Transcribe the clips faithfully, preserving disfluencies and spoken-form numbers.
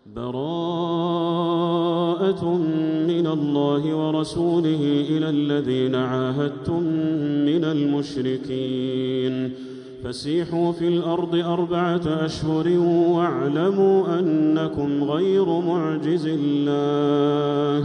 براءة من الله ورسوله إلى الذين عاهدتم من المشركين فسيحوا في الأرض أربعة أشهر واعلموا أنكم غير معجز الله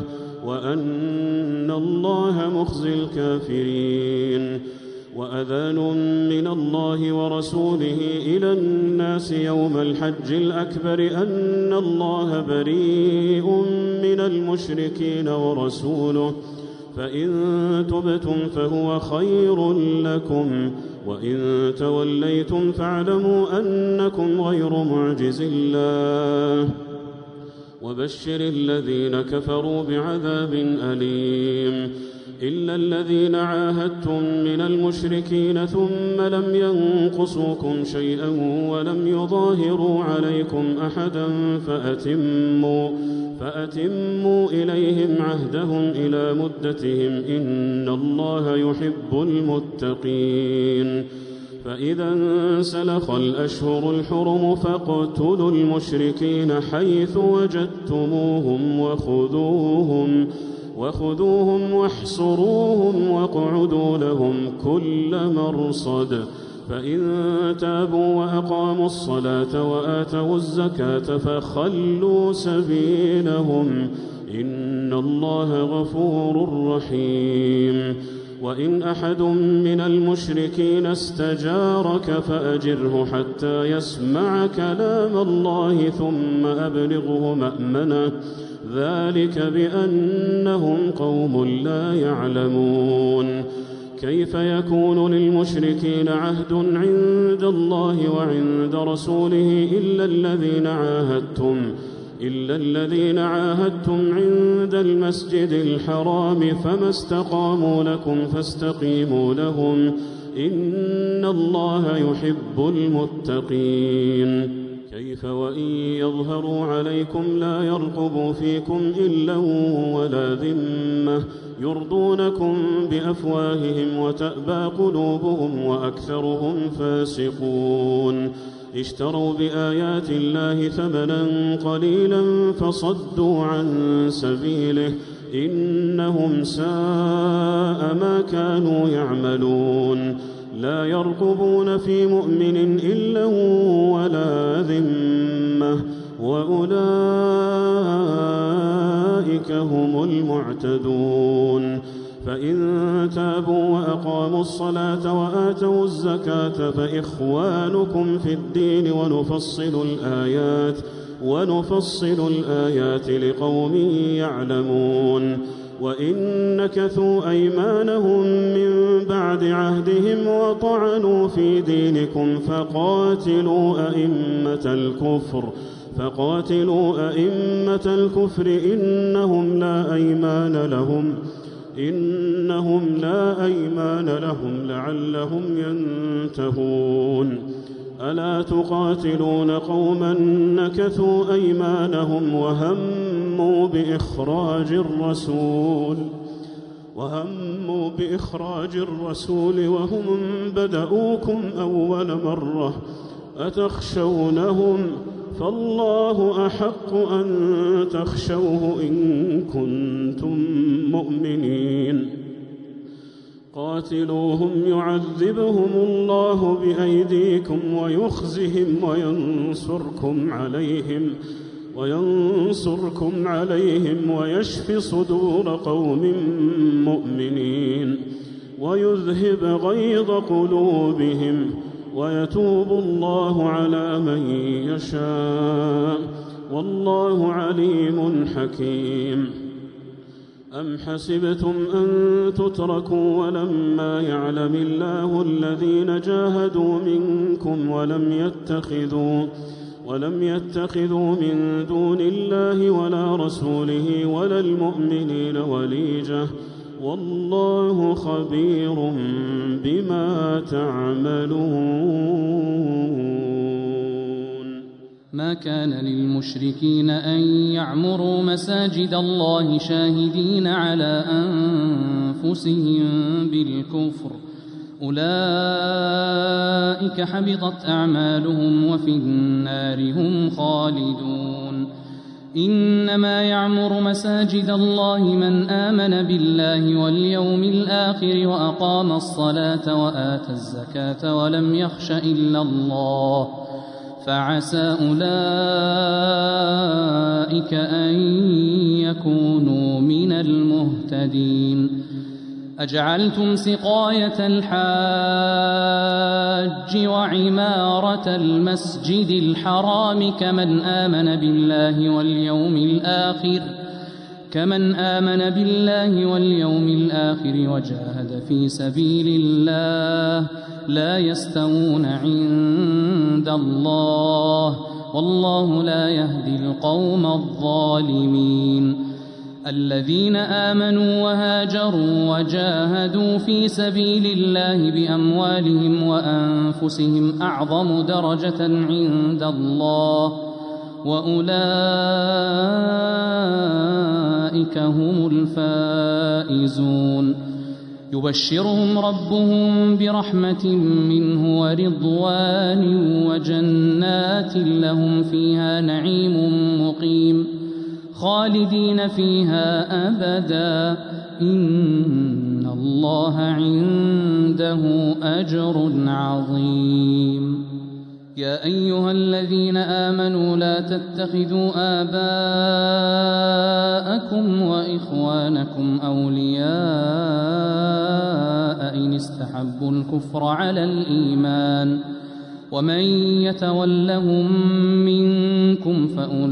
وأن الله مخزي الكافرين. وأذان من الله ورسوله إلى الناس يوم الحج الأكبر أن الله بريء من المشركين ورسوله فإن تبتم فهو خير لكم وإن توليتم فاعلموا أنكم غير معجز الله وبشر الذين كفروا بعذاب أليم. إلا الذين عاهدتم من المشركين ثم لم ينقصوكم شيئا ولم يظاهروا عليكم أحدا فأتموا, فأتموا إليهم عهدهم إلى مدتهم إن الله يحب المتقين. فإذا انسلخ الأشهر الحرم فاقتلوا المشركين حيث وجدتموهم وخذوهم وخذوهم واحصروهم واقعدوا لهم كل مرصد فإن تابوا وأقاموا الصلاة وآتوا الزكاة فخلوا سبيلهم إن الله غفور رحيم. وإن أحد من المشركين استجارك فأجره حتى يسمع كلام الله ثم أبلغه مأمنه ذلك بأنهم قوم لا يعلمون. كيف يكون للمشركين عهد عند الله وعند رسوله إلا الذين عاهدتم إلا الذين عاهدتم عند المسجد الحرام فما استقاموا لكم فاستقيموا لهم إن الله يحب المتقين. كيف وإن يظهروا عليكم لا يرقبوا فيكم إلا ولا ذمة يرضونكم بأفواههم وتأبى قلوبهم وأكثرهم فاسقون. اشتروا بآيات الله ثمنا قليلا فصدوا عن سبيله إنهم ساء ما كانوا يعملون. لا يرقبون في مؤمن إلا ولا ذمة وأولئك هم المعتدون. فإن تابوا وأقاموا الصلاة وآتوا الزكاة فإخوانكم في الدين ونفصل الآيات ونفصل الآيات لقوم يعلمون. وإن نكثوا أيمانهم من بعد عهدهم وطعنوا في دينكم فقاتلوا أئمة الكفر فقاتلوا أئمة الكفر إنهم لا أيمان لهم إنهم لا أيمان لهم لعلهم ينتهون. ألا تقاتلون قوما نكثوا أيمانهم وهموا بإخراج الرسول وهموا بإخراج الرسول وهم بدؤوكم أول مرة أتخشونهم فالله أحق أن تخشوه إن كنتم مؤمنين. قاتلوهم يعذبهم الله بأيديكم ويخزهم وينصركم عليهم وينصركم عليهم ويشف صدور قوم مؤمنين ويذهب غيظ قلوبهم ويتوب الله على من يشاء والله عليم حكيم. أم حسبتم أن تتركوا ولما يعلم الله الذين جاهدوا منكم ولم يتخذوا ولم يتخذوا من دون الله ولا رسوله ولا المؤمنين وليجة والله خبير بما تعملون. ما كان للمشركين أن يعمروا مساجد الله شاهدين على أنفسهم بالكفر أولئك حبطت أعمالهم وفي النار هم خالدون. إنما يعمر مساجد الله من آمن بالله واليوم الآخر وأقام الصلاة وآتى الزكاة ولم يخش إلا الله فعسى أولئك أن يكونوا من المهتدين. أجعلتم سقاية الحاج وعمارة المسجد الحرام كمن آمن بالله واليوم الآخر كمن آمن بالله واليوم الآخر وجاهد في سبيل الله لا يستوون عند الله والله لا يهدي القوم الظالمين. الذين آمنوا وهاجروا وجاهدوا في سبيل الله بأموالهم وأنفسهم أعظم درجة عند الله وأولئك هم الفائزون. يبشرهم ربهم برحمة منه ورضوان وجنات لهم فيها نعيم مقيم خالدين فيها أبدا إن الله عنده أجر عظيم. يا أيها الذين آمنوا لا تتخذوا آباءكم وإخوانكم أولياء إن استحبوا الكفر على الإيمان ومن يتولهم منكم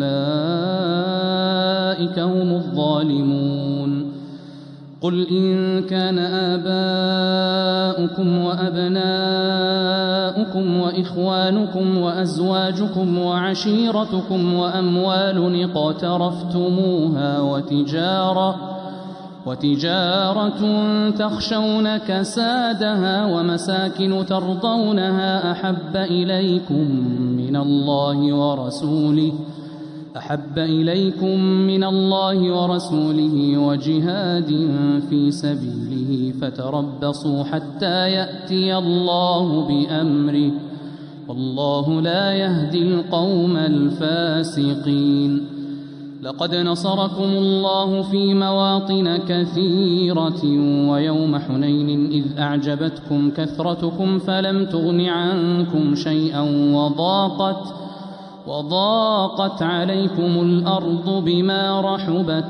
فأولئك هم الظالمون. قل إن كان آباؤكم وأبناؤكم وإخوانكم وأزواجكم وعشيرتكم وأموال اقترفتموها وتجارة وتجارة تخشون كسادها ومساكن ترضونها أحب إليكم من الله ورسوله أحب إليكم من الله ورسوله وجهاد في سبيله فتربصوا حتى يأتي الله بأمره والله لا يهدي القوم الفاسقين. لقد نصركم الله في مواطن كثيرة ويوم حنين إذ أعجبتكم كثرتكم فلم تغن عنكم شيئا وضاقت وضاقت عليكم الأرض بما رحبت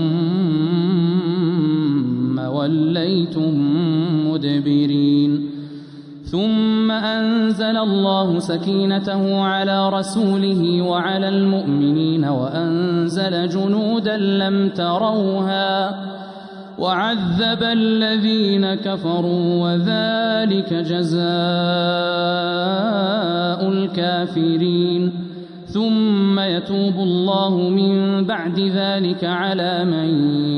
ثم وليتم مدبرين. ثم أنزل الله سكينته على رسوله وعلى المؤمنين وأنزل جنودا لم تروها وعذب الذين كفروا وذلك جزاء الكافرين. ثم يتوب الله من بعد ذلك على من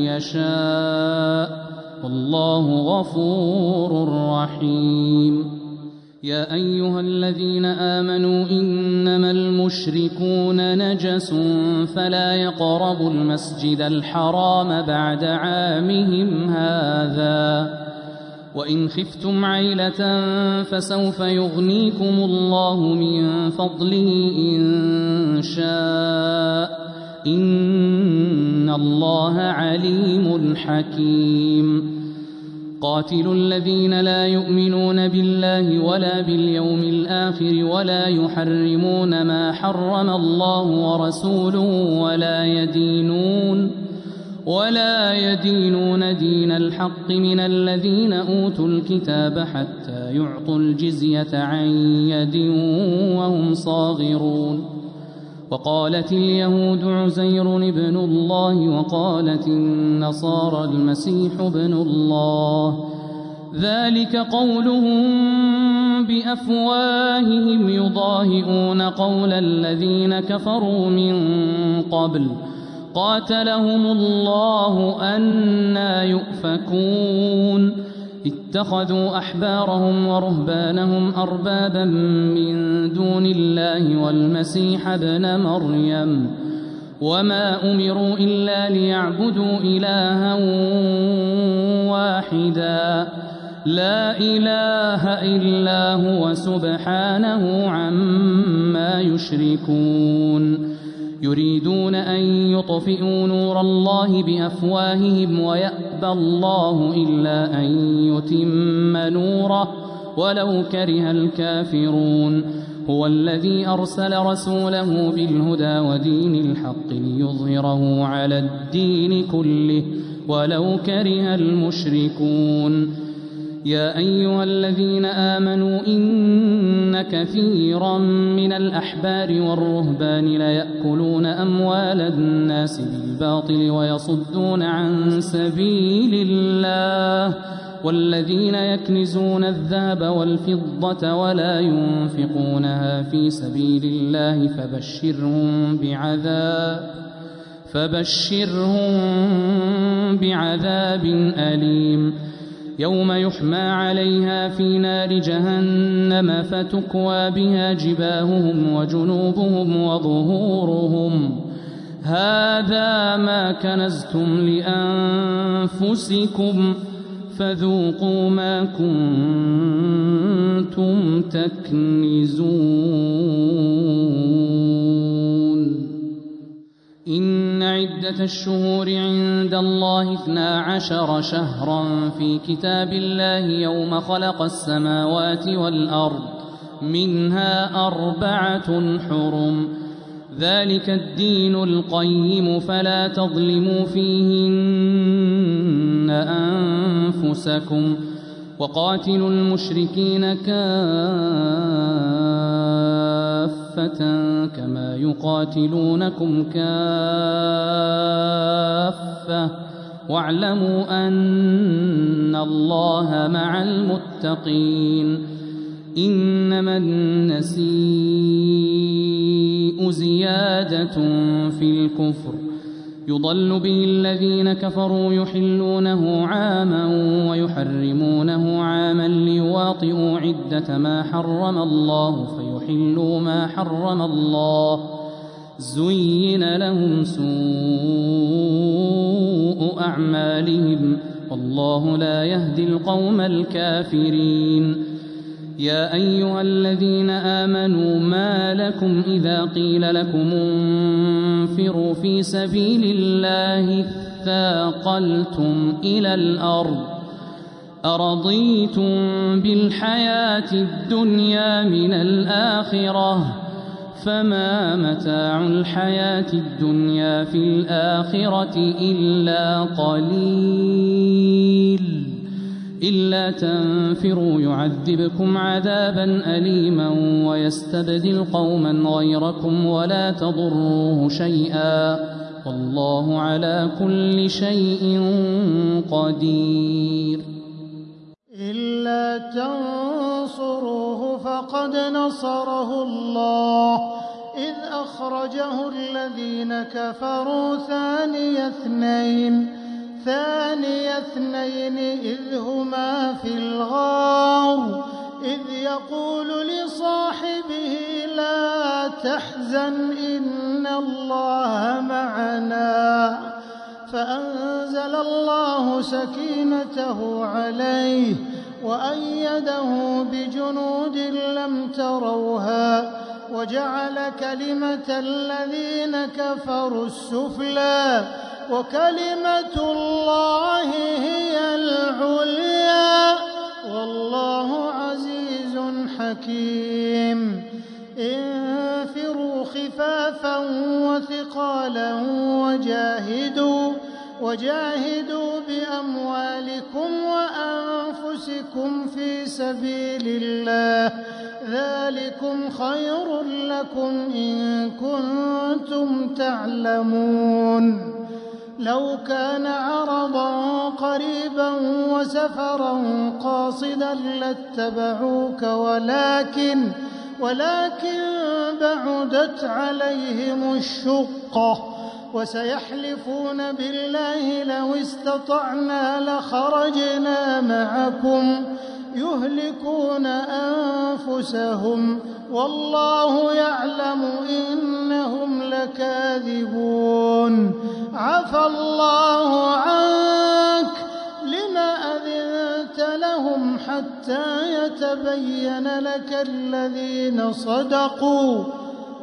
يشاء والله غفور رحيم. يا أيها الذين آمنوا إنما المشركون نجس فلا يقربوا المسجد الحرام بعد عامهم هذا وإن خفتم عيلة فسوف يغنيكم الله من فضله إن شاء إن الله عليم حكيم. قاتلوا الذين لا يؤمنون بالله ولا باليوم الآخر ولا يحرمون ما حرم الله ورسوله ولا يدينون ولا يدينون دين الحق من الذين أوتوا الكتاب حتى يعطوا الجزية عن يد وهم صاغرون. وقالت اليهود عزير ابن الله وقالت النصارى المسيح ابن الله ذلك قولهم بأفواههم يضاهئون قول الذين كفروا من قبل قاتلهم الله أنى يؤفكون. اتخذوا أحبارهم ورهبانهم أربابا من دون الله والمسيح ابن مريم وما أمروا إلا ليعبدوا إلها واحدا لا إله إلا هو سبحانه عما يشركون. يريدون أن يطفئوا نور الله بأفواههم ويأبى الله إلا أن يتم نوره ولو كره الكافرون هو الذي أرسل رسوله بالهدى ودين الحق ليظهره على الدين كله ولو كره المشركون يا أيها الذين آمنوا إن كثيرا من الأحبار والرهبان ليأكلون أموال الناس بالباطل ويصدون عن سبيل الله والذين يكنزون الذهب والفضة ولا ينفقونها في سبيل الله فبشرهم بعذاب فبشرهم بعذاب أليم يوم يحمى عليها في نار جهنم فتكوى بها جباههم وجنوبهم وظهورهم هذا ما كنزتم لأنفسكم فذوقوا ما كنتم تكنزون إن عدة الشهور عند الله اثنا عشر شهرا في كتاب الله يوم خلق السماوات والأرض منها أربعة حرم ذلك الدين القيم فلا تظلموا فيهن أنفسكم وقاتلوا المشركين كافة كما يقاتلونكم كافة واعلموا أن الله مع المتقين إنما النسيء زيادة في الكفر يضل به الذين كفروا يحلونه عاما ويحرمونه عاما ليواطئوا عدة ما حرم الله فيحلوا ما حرم الله زين لهم سوء أعمالهم والله لا يهدي القوم الكافرين يا أيها الذين آمنوا ما لكم إذا قيل لكم انفروا في سبيل الله اثاقلتم إلى الأرض أرضيتم بالحياة الدنيا من الآخرة فما متاع الحياة الدنيا في الآخرة إلا قليل إلا تنفروا يعذبكم عذابا أليما ويستبدل قوما غيركم ولا تضروه شيئا والله على كل شيء قدير إلا تنصروه فقد نصره الله إذ أخرجه الذين كفروا ثاني اثنين ثاني اثنين إذ هما في الغار إذ يقول لصاحبه لا تحزن إن الله معنا فأنزل الله سكينته عليه وأيده بجنود لم تروها وجعل كلمة الذين كفروا السفلى وكلمة الله هي العليا والله عزيز حكيم انفروا خفافا وثقالا وجاهدوا وجاهدوا بأموالكم وأنفسكم في سبيل الله ذلكم خير لكم إن كنتم تعلمون لو كان عرضا قريبا وسفرا قاصدا لاتبعوك ولكن ولكن بعدت عليهم الشقة وسيحلفون بالله لو استطعنا لخرجنا معكم يهلكون أنفسهم والله يعلم إنهم لكاذبون عفى الله عنك لما أذنت لهم حتى يتبين لك الذين صدقوا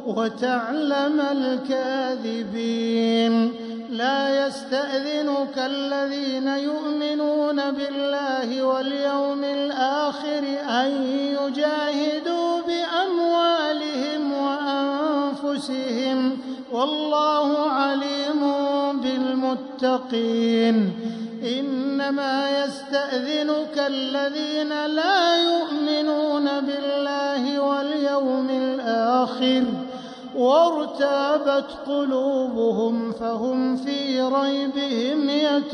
وتعلم الكاذبين. لا يستأذنك الذين يؤمنون بالله واليوم الآخر أن يجاهدوا بأموالهم وأنفسهم والله عليم بالمتقين. إنما يستأذنك الذين لا يؤمنون بالله واليوم الآخر وارتابت قلوبهم فهم في ريبهم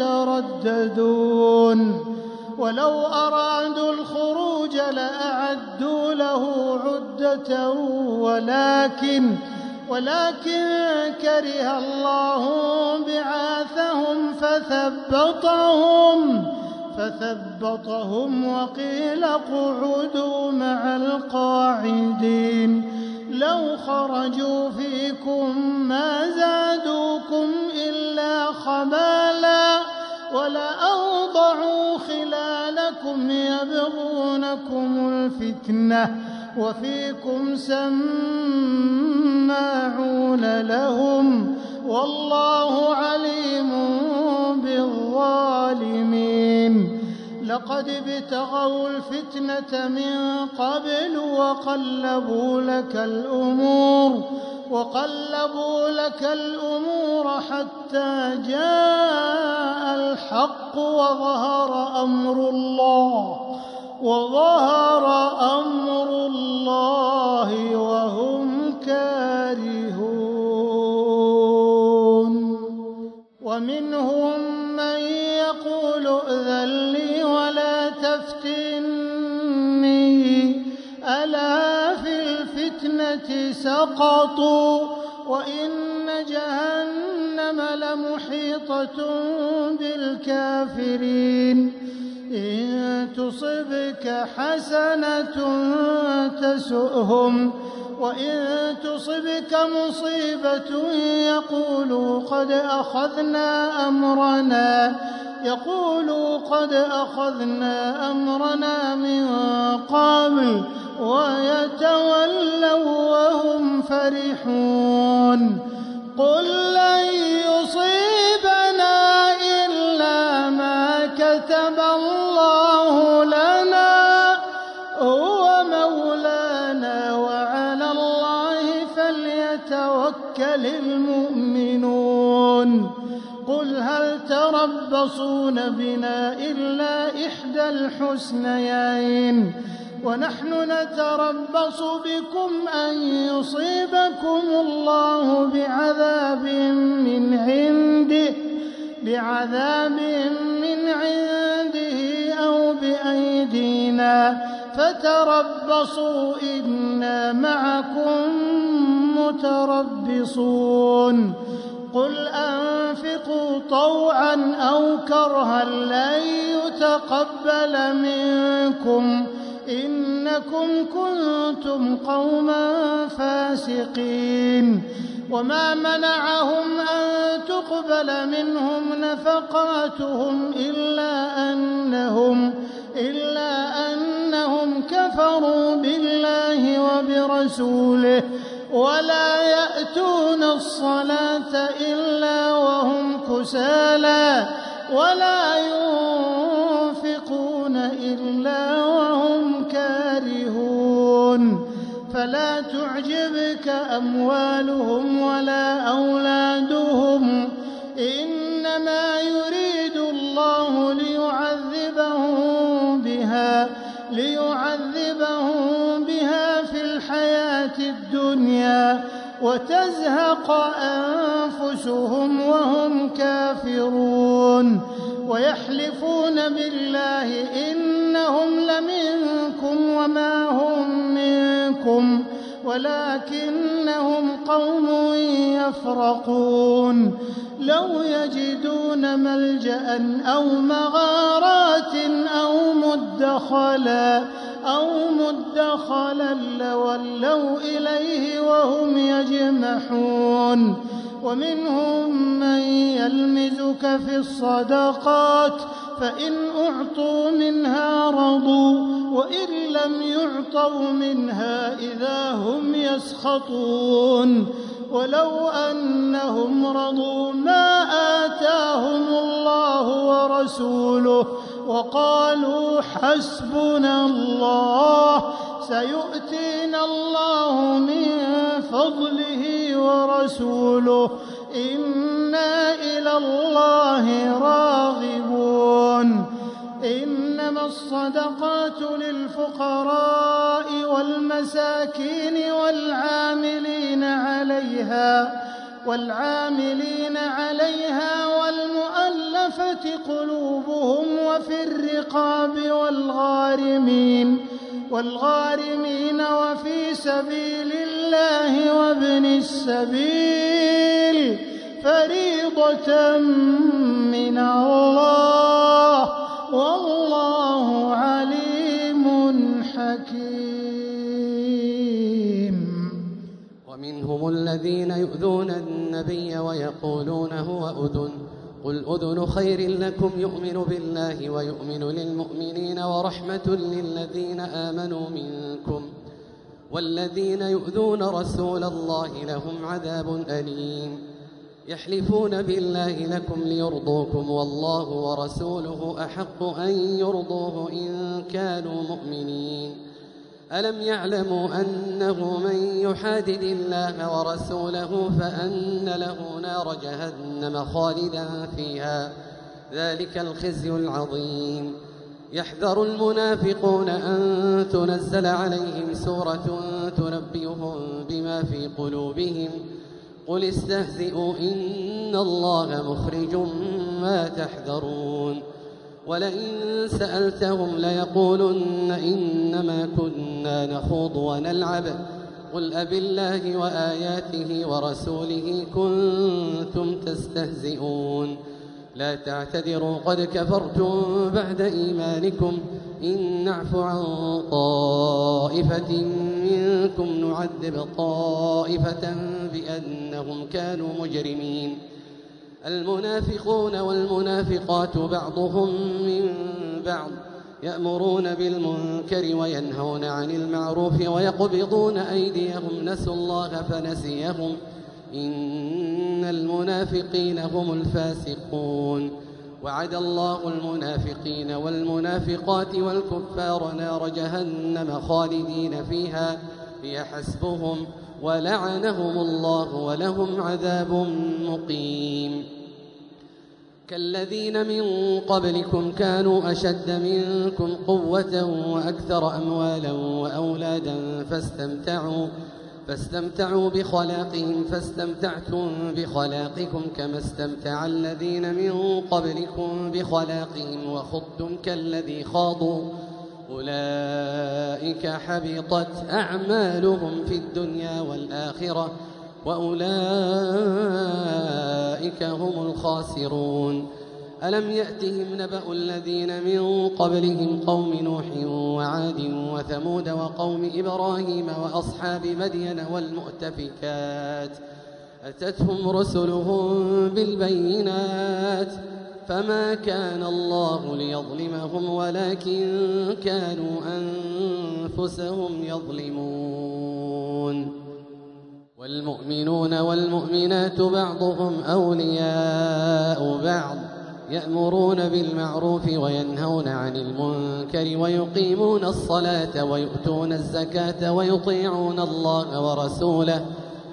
يترددون. ولو أرادوا الخروج لأعدوا له عدة ولكن ولكن كره الله بعاثهم فثبطهم فثبطهم وقيل اقعدوا مع القاعدين. لو خرجوا فيكم ما زادوكم إلا خبالا ولأوضعوا خلالكم يبغونكم الفتنة وفيكم سماعون لهم والله عليم بالظالمين. لقد ابتغوا الفتنة من قبل وقلبوا لك الأمور وقلبوا لك الأمور حتى جاء الحق وظهر أمر الله وظهر أمر الله وهم كارهون. ومنهم من يقول ائذن لي ولا تفتني ألا في الفتنة سقطوا وإن جهنم لمحيطة بالكافرين. إن تصبك حسنة تسؤهم وإن تصبك مصيبة يقولوا قد أخذنا أمرنا يقولوا قد أخذنا أمرنا من قبل ويتولوا وهم فرحون. قل لن يصيبنا إلا ما كتب الله لنا هو مولانا وعلى الله فليتوكل المؤمنون. قل هل تربصون بنا إلا إحدى الحسنيين ونحن نتربص بكم أن يصيبكم الله بعذاب من عنده بعذاب من عنده أو بأيدينا فتربصوا إنا معكم متربصون. قل أنفقوا طوعا أو كرها لن يتقبل منكم إنكم كنتم قوما فاسقين. وما منعهم أن تقبل منهم نفقاتهم إلا أنهم إلا أنهم كفروا بالله وبرسوله ولا يأتون الصلاة إلا وهم كسالى ولا ينفقون إلا وهم كارهون. فلا تعجبك أموالهم ولا أولادهم إنما يريد الله ليعذبهم بها ليعذبهم بها في الحياة الدنيا وتزهق أنفسهم وهم كافرون. ويحلفون بالله إنهم لمنكم وما هم منكم ولكنهم قوم يفرقون. لو يجدون ملجأ أو مغارات أو مدخلا أو مدخلا لولوا إليه وهم يجمحون. ومنهم من يلمزك في الصدقات فإن أعطوا منها رضوا وإن لم يعطوا منها إذا هم يسخطون ولو أنهم رضوا ما آتاهم الله ورسوله وقالوا حسبنا الله سيؤتينا الله من فضله ورسوله إنا إلى الله راغبون إنما الصدقات للفقراء والمساكين والعاملين عليها والعاملين عليها والمؤلفة قلوبهم وفي الرقاب والغارمين والغارمين وفي سبيل الله وابن السبيل فريضة من الله والله عليم حكيم. ومنهم الذين يؤذون النبي ويقولون هو أذن قل أذن خير لكم يؤمن بالله ويؤمن للمؤمنين ورحمة للذين آمنوا منكم والذين يؤذون رسول الله لهم عذاب أليم يحلفون بالله لكم ليرضوكم والله ورسوله أحق أن يرضوه إن كانوا مؤمنين ألم يعلموا أنه من يحادد الله ورسوله فأن له نار جهنم خالدا فيها ذلك الخزي العظيم يحذر المنافقون أن تنزل عليهم سورة تنبئهم بما في قلوبهم قل استهزئوا إن الله مخرج ما تحذرون ولئن سألتهم ليقولن إنما كنا نخوض ونلعب قل أبالله وآياته ورسوله كنتم تستهزئون لا تعتذروا قد كفرتم بعد إيمانكم إن نعف عن طائفة منكم نعذب طائفة بأنهم كانوا مجرمين المنافقون والمنافقات بعضهم من بعض يأمرون بالمنكر وينهون عن المعروف ويقبضون أيديهم نسوا الله فنسيهم إن المنافقين هم الفاسقون وعد الله المنافقين والمنافقات والكفار نار جهنم خالدين فيها هي حسبهم ولعنهم الله ولهم عذاب مقيم كالذين من قبلكم كانوا أشد منكم قوة وأكثر أموالا وأولادا فاستمتعوا فاستمتعوا بخلاقهم فاستمتعتم بخلاقكم كما استمتع الذين من قبلكم بخلاقهم وخضتم كالذي خاضوا أولئك حبطت أعمالهم في الدنيا والآخرة وأولئك هم الخاسرون ألم يأتهم نبأ الذين من قبلهم قوم نوح وعاد وثمود وقوم إبراهيم وأصحاب مدين والمؤتفكات أتتهم رسلهم بالبينات فما كان الله ليظلمهم ولكن كانوا أنفسهم يظلمون والمؤمنون والمؤمنات بعضهم أولياء بعض يأمرون بالمعروف وينهون عن المنكر ويقيمون الصلاة ويؤتون الزكاة ويطيعون الله ورسوله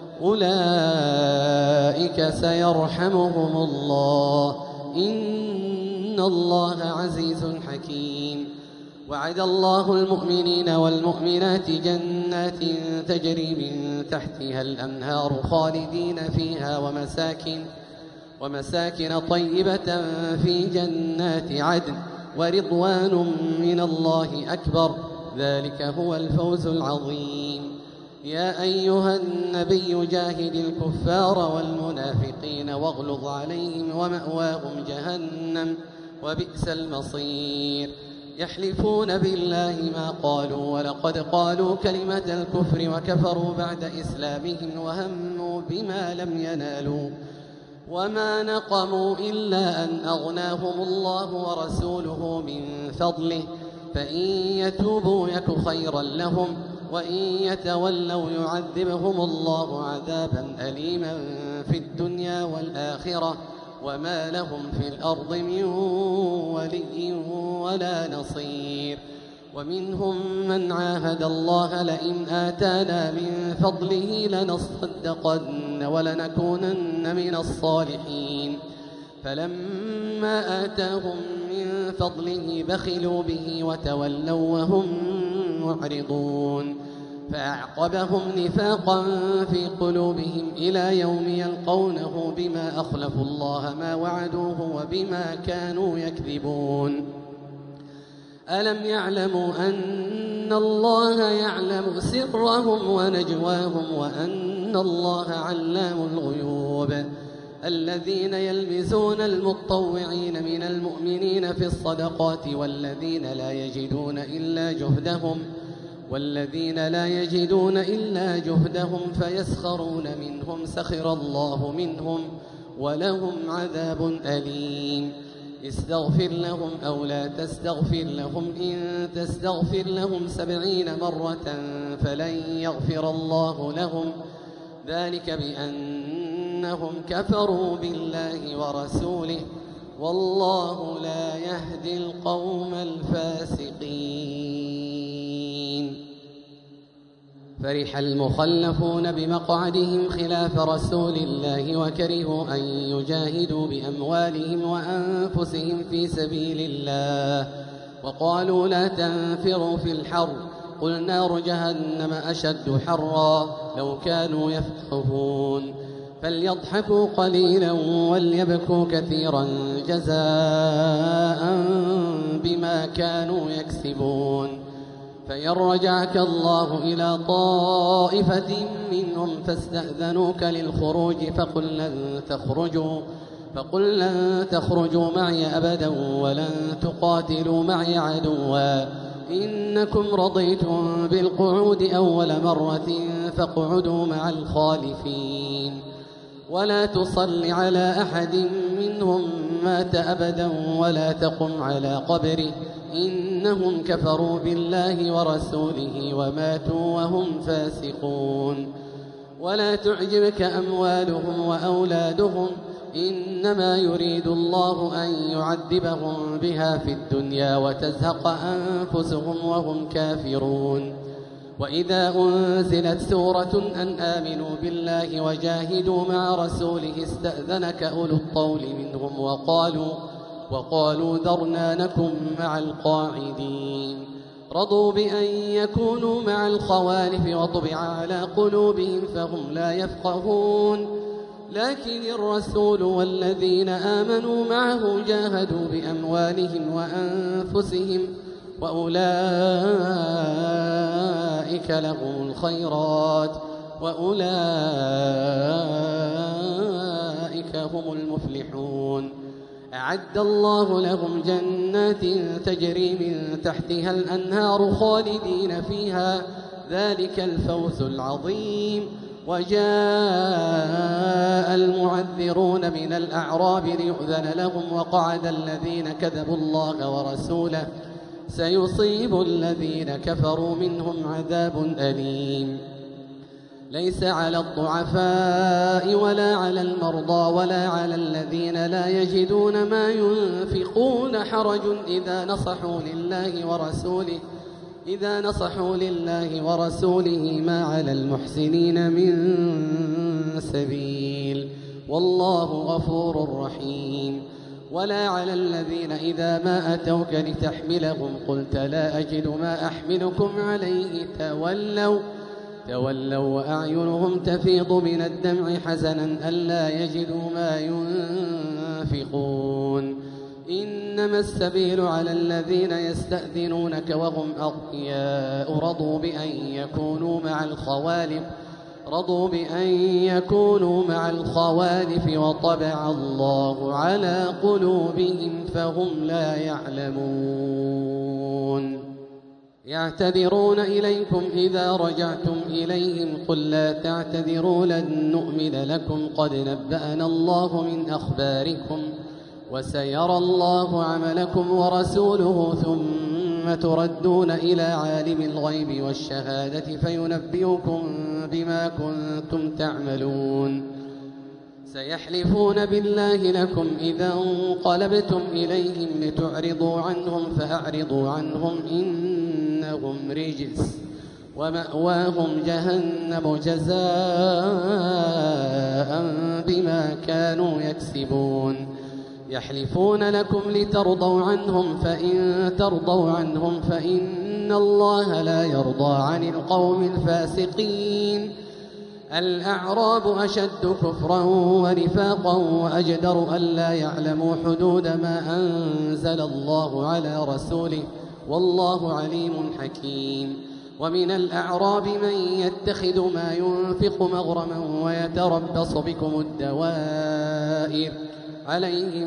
أولئك سيرحمهم الله إن الله عزيز حكيم وعد الله المؤمنين والمؤمنات جنات تجري من تحتها الأنهار خالدين فيها ومساكن ومساكن طيبة في جنات عدن ورضوان من الله أكبر ذلك هو الفوز العظيم يا أيها النبي جاهد الكفار والمنافقين واغلظ عليهم ومأواهم جهنم وبئس المصير يحلفون بالله ما قالوا ولقد قالوا كلمة الكفر وكفروا بعد إسلامهم وهموا بما لم ينالوا وما نقموا إلا أن أغناهم الله ورسوله من فضله فإن يتوبوا يك خيرا لهم وإن يتولوا يعذبهم الله عذابا أليما في الدنيا والآخرة وما لهم في الأرض من ولي ولا نصير. ومنهم من عاهد الله لئن آتانا من فضله لنصدقن ولنكونن من الصالحين فلما آتاهم من فضله بخلوا به وتولوا وهم معرضون فأعقبهم نفاقا في قلوبهم إلى يوم يلقونه بما أخلفوا الله ما وعدوه وبما كانوا يكذبون. ألم يعلموا أن الله يعلم سرهم ونجواهم وأن الله علام الغيوب. الذين يلمزون المطوعين من المؤمنين في الصدقات والذين لا يجدون إلا جهدهم والذين لا يجدون إلا جهدهم فيسخرون منهم سخر الله منهم ولهم عذاب أليم. استغفر لهم أو لا تستغفر لهم إن تستغفر لهم سبعين مرة فلن يغفر الله لهم ذلك بأنهم كفروا بالله ورسوله والله لا يهدي القوم الفاسقين. فرح المخلفون بمقعدهم خلاف رسول الله وكرهوا أن يجاهدوا بأموالهم وأنفسهم في سبيل الله وقالوا لا تنفروا في الحر قل نار جهنم أشد حرا لو كانوا يفقهون. فليضحكوا قليلا وليبكوا كثيرا جزاء بما كانوا يكسبون. فإن رجعك الله إلى طائفة منهم فاستأذنوك للخروج فقل لن تخرجوا فقل لن تخرجوا معي أبدا ولن تقاتلوا معي عدوا إنكم رضيتم بالقعود أول مرة فاقعدوا مع الخالفين. ولا تصل على أحد منهم مات أبدا ولا تقم على قبره إنهم كفروا بالله ورسوله وماتوا وهم فاسقون. ولا تعجبك أموالهم وأولادهم إنما يريد الله أن يعذبهم بها في الدنيا وتزهق أنفسهم وهم كافرون. وإذا أنزلت سورة أن آمنوا بالله وجاهدوا مع رسوله استأذنك أولو الطول منهم وقالوا وقالوا ذرنا نكن مع القاعدين. رضوا بأن يكونوا مع الخوالف وطبع على قلوبهم فهم لا يفقهون. لكن الرسول والذين آمنوا معه جاهدوا بأموالهم وأنفسهم وأولئك لهم الخيرات وأولئك هم المفلحون. أعد الله لهم جنات تجري من تحتها الأنهار خالدين فيها ذلك الفوز العظيم. وجاء المعذرون من الأعراب ليؤذن لهم وقعد الذين كذبوا الله ورسوله سيصيب الذين كفروا منهم عذاب أليم. ليس على الضعفاء ولا على المرضى ولا على الذين لا يجدون ما ينفقون حرج إذا نصحوا لله ورسوله إذا نصحوا لله ورسوله ما على المحسنين من سبيل والله غفور رحيم. ولا على الذين إذا ما أتوك لتحملهم قلت لا أجد ما أحملكم عليه تولوا تولوا وأعينهم تفيض من الدمع حزنا ألا يجدوا ما ينفقون. إنما السبيل على الذين يستأذنونك وهم أغنياء رضوا بأن يكونوا مع الخوالف رضوا بأن يكونوا مع الخوالف وطبع الله على قلوبهم فهم لا يعلمون. يعتذرون إليكم إذا رجعتم إليهم قل لا تعتذروا لن نؤمن لكم قد نبأنا الله من أخباركم وسيرى الله عملكم ورسوله ثم تردون إلى عالم الغيب والشهادة فينبئكم بما كنتم تعملون. سيحلفون بالله لكم إذا انقلبتم إليهم لتعرضوا عنهم فأعرضوا عنهم إنهم رجس ومأواهم جهنم جزاء بما كانوا يكسبون. يحلفون لكم لترضوا عنهم فإن ترضوا عنهم فإن الله لا يرضى عن القوم الفاسقين. الأعراب أشد كفرا ونفاقا وأجدر ألا يعلموا حدود ما أنزل الله على رسوله والله عليم حكيم. ومن الأعراب من يتخذ ما ينفق مغرما ويتربص بكم الدوائر عليهم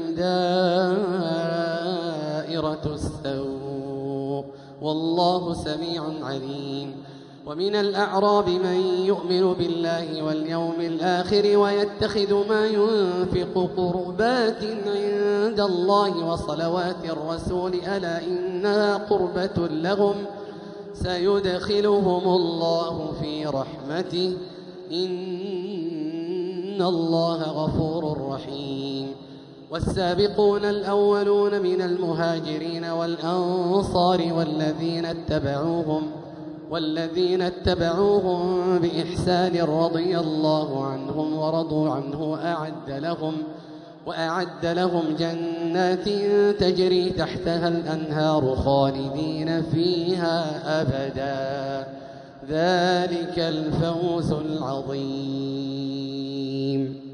دائرة السوء والله سميع عليم. ومن الأعراب من يؤمن بالله واليوم الآخر ويتخذ ما ينفق قربات عند الله وصلوات الرسول ألا إنها قربة لهم سيدخلهم الله في رحمته إن الله غفور رحيم. والسابقون الأولون من المهاجرين والأنصار والذين اتبعوهم والذين اتبعوهم بإحسان رضي الله عنهم ورضوا عنه وأعد لهم وأعد لهم جنات تجري تحتها الأنهار خالدين فيها أبدا ذلك الفوز العظيم.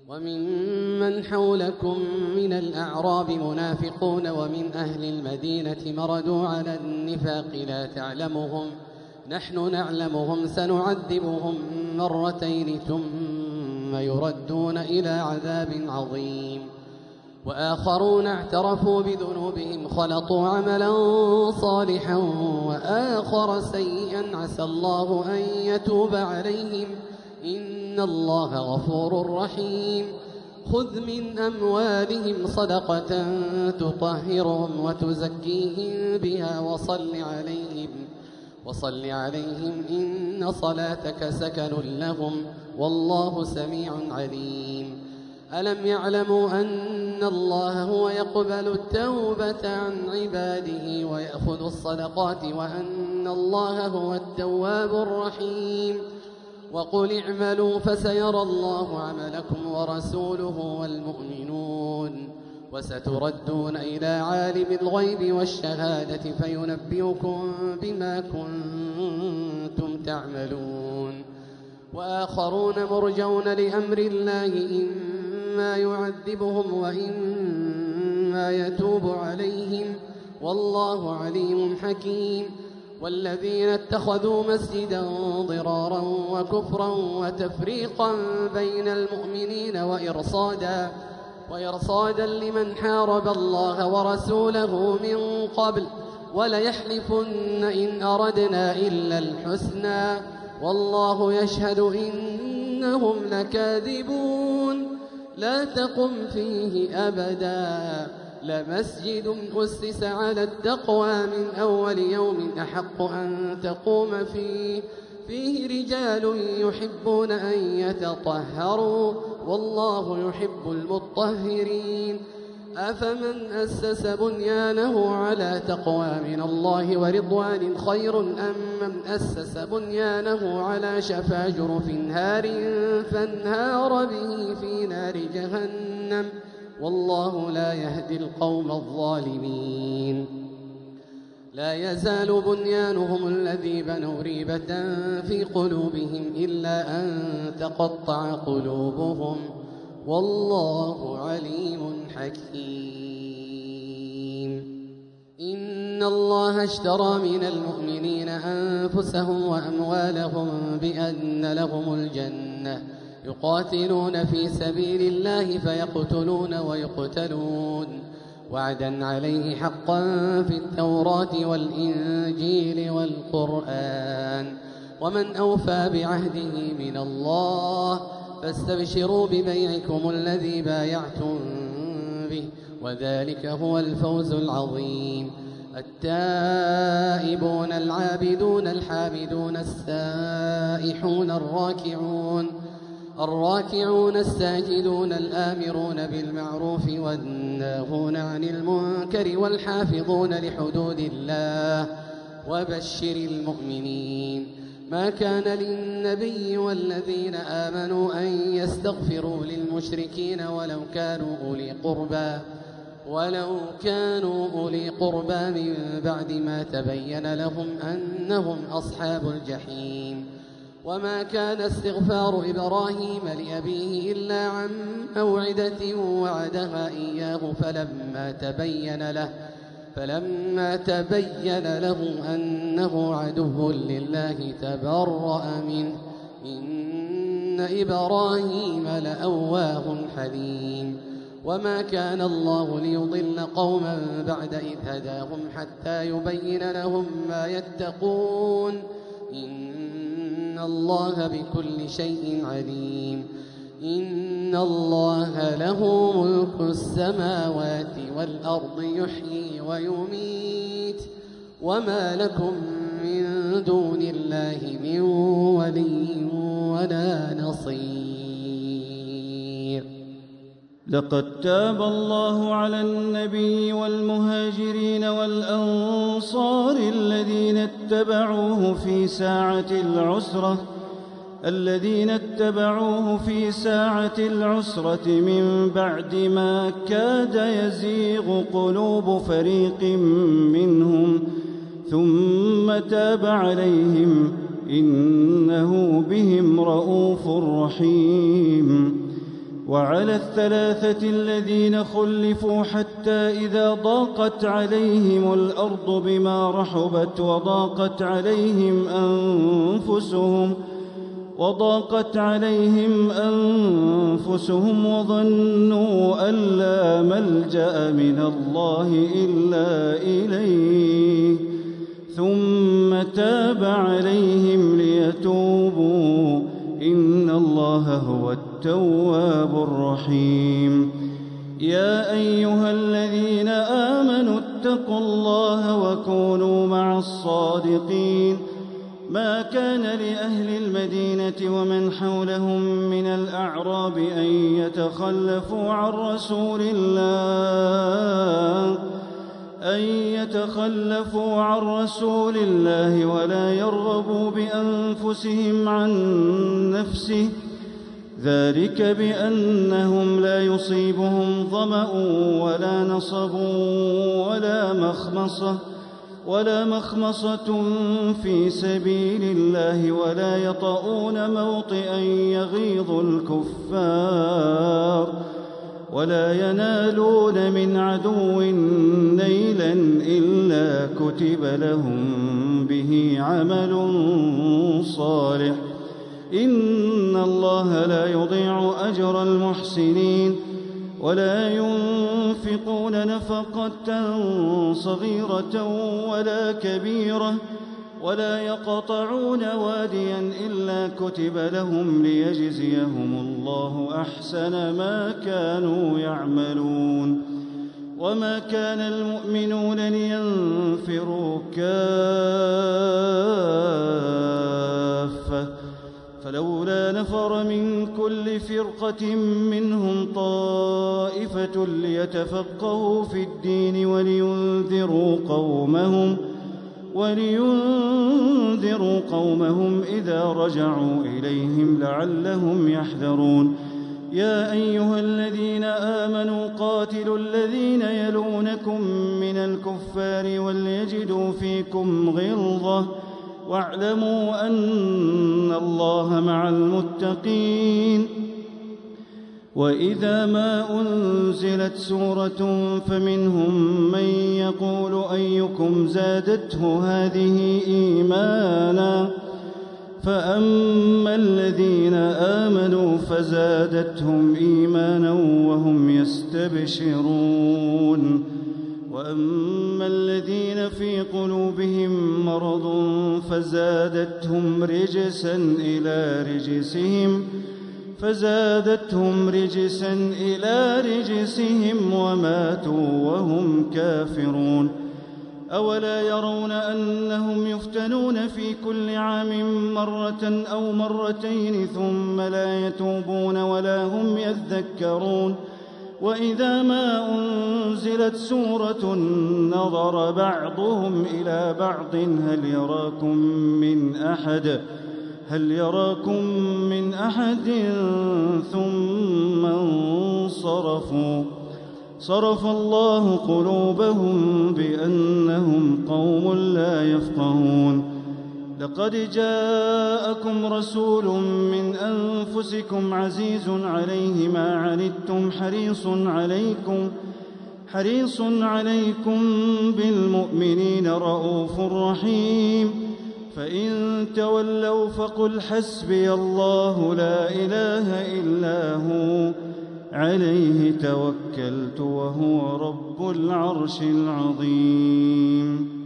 وممن حولكم من الأعراب منافقون ومن أهل المدينة مردوا على النفاق لا تعلمهم نحن نعلمهم سنعذبهم مرتين ثم يردون إلى عذاب عظيم. وآخرون اعترفوا بذنوبهم خلطوا عملا صالحا وآخر سيئا عسى الله أن يتوب عليهم إن الله غفور رحيم. خذ من أموالهم صدقة تطهرهم وتزكيهم بها وصل عليهم وصل عليهم إن صلاتك سكن لهم والله سميع عليم. ألم يعلموا أن الله هو يقبل التوبة عن عباده ويأخذ الصدقات وأن الله هو التواب الرحيم. وقل اعملوا فسيرى الله عملكم ورسوله والمؤمنون وستردون إلى عالم الغيب والشهادة فينبئكم بما كنتم تعملون. وآخرون مرجون لأمر الله إما يعذبهم وإما يتوب عليهم والله عليم حكيم. والذين اتخذوا مسجدا ضرارا وكفرا وتفريقا بين المؤمنين وإرصادا وإرصادا لمن حارب الله ورسوله من قبل وليحلفن إن أردنا إلا الحسنى والله يشهد إنهم لكاذبون. لا تقم فيه أبدا لمسجد أسس على التقوى من أول يوم أحق أن تقوم فيه فيه رجال يحبون أن يتطهروا والله يحب المطهرين. أفمن أسس بنيانه على تقوى من الله ورضوان خير أم من أسس بنيانه على شفا جرف هار فانهار به في نار جهنم والله لا يهدي القوم الظالمين. لا يزال بنيانهم الذي بنوا ريبة في قلوبهم إلا أن تقطع قلوبهم والله عليم حكيم. إن الله اشترى من المؤمنين أنفسهم وأموالهم بأن لهم الجنة يقاتلون في سبيل الله فيقتلون ويقتلون وعدا عليه حقا في التوراة والإنجيل والقرآن، ومن أوفى بعهده من الله، فاستبشروا ببيعكم الذي بايعتم به، وذلك هو الفوز العظيم. التائبون العابدون الحامدون السائحون الراكعون الراكعون الساجدون الآمرون بالمعروف والناهون عن المنكر والحافظون لحدود الله، وبشر المؤمنين. ما كان للنبي والذين آمنوا أن يستغفروا للمشركين ولو كانوا أولي قربى ولو كانوا أولي قربى من بعد ما تبين لهم أنهم أصحاب الجحيم. وما كان استغفار إبراهيم لأبيه إلا عن موعدة وعدها إياه فلما تبين له فلما تبين له أنه عدو لله تبرأ منه، إن إبراهيم لأواه حليم. وما كان الله ليضل قوما بعد إذ هداهم حتى يبين لهم ما يتقون، إن الله بكل شيء عليم. إن الله له ملك السماوات والأرض يحيي ويميت، وما لكم من دون الله من ولي ولا نصير. لقد تاب الله على النبي والمهاجرين والأنصار الذين اتبعوه في ساعة العسرة الذين اتبعوه في ساعة العسرة من بعد ما كاد يزيغ قلوب فريق منهم، ثم تاب عليهم إنه بهم رءوف رحيم. وعلى الثلاثة الذين خلفوا حتى إذا ضاقت عليهم الأرض بما رحبت وضاقت عليهم أنفسهم وضاقت عليهم أنفسهم وظنوا أن لا ملجأ من الله إلا إليه، ثم تاب عليهم ليتوبوا، إن الله هو التواب الرحيم. يا أيها الذين آمنوا اتقوا الله وكونوا مع الصادقين. ما كان لأهل المدينة ومن حولهم من الأعراب أن يتخلفوا عن رسول الله أن يتخلفوا عن رسول الله ولا يرغبوا بأنفسهم عن نفسه، ذلك بأنهم لا يصيبهم ظمأ ولا نصب ولا مخمصة ولا مخمصة في سبيل الله ولا يطؤون موطئا يغيظ الكفار ولا ينالون من عدو نيلا إلا كتب لهم به عمل صالح، إن الله لا يضيع أجر المحسنين. ولا ينفقون نفقة صغيرة ولا كبيرة ولا يقطعون واديا إلا كتب لهم ليجزيهم الله أحسن ما كانوا يعملون. وما كان المؤمنون لينفروا كافة، فلولا نفر من كل فرقة منهم طائفة ليتفقهوا في الدين ولينذروا قومهم ولينذروا قومهم إذا رجعوا إليهم لعلهم يحذرون. يا أيها الذين آمنوا قاتلوا الذين يلونكم من الكفار وليجدوا فيكم غلظة واعلموا أن الله مع المتقين. وإذا ما أنزلت سورة فمنهم من يقول أيكم زادته هذه إيمانا، فأما الذين آمنوا فزادتهم إيمانا وهم يستبشرون. وأما الذين في قلوبهم مرض فزادتهم رجسا إلى رجسهم فزادتهم رجسا إلى رجسهم وماتوا وهم كافرون أولا يرون أنهم يفتنون في كل عام مرة أو مرتين ثم لا يتوبون ولا هم يذكرون وإذا ما أنزلت سورة نظر بعضهم إلى بعض هل يراكم من أحد هل يراكم من أحد ثم انصرفوا صرف الله قلوبهم بأنهم قوم لا يفقهون لقد جاءكم رسول من أنفسكم عزيز عليه ما عنتم حريص عليكم حريص عليكم بالمؤمنين رءوف رحيم فإن تولوا فقل حسبي الله لا إله إلا هو عليه توكلت وهو رب العرش العظيم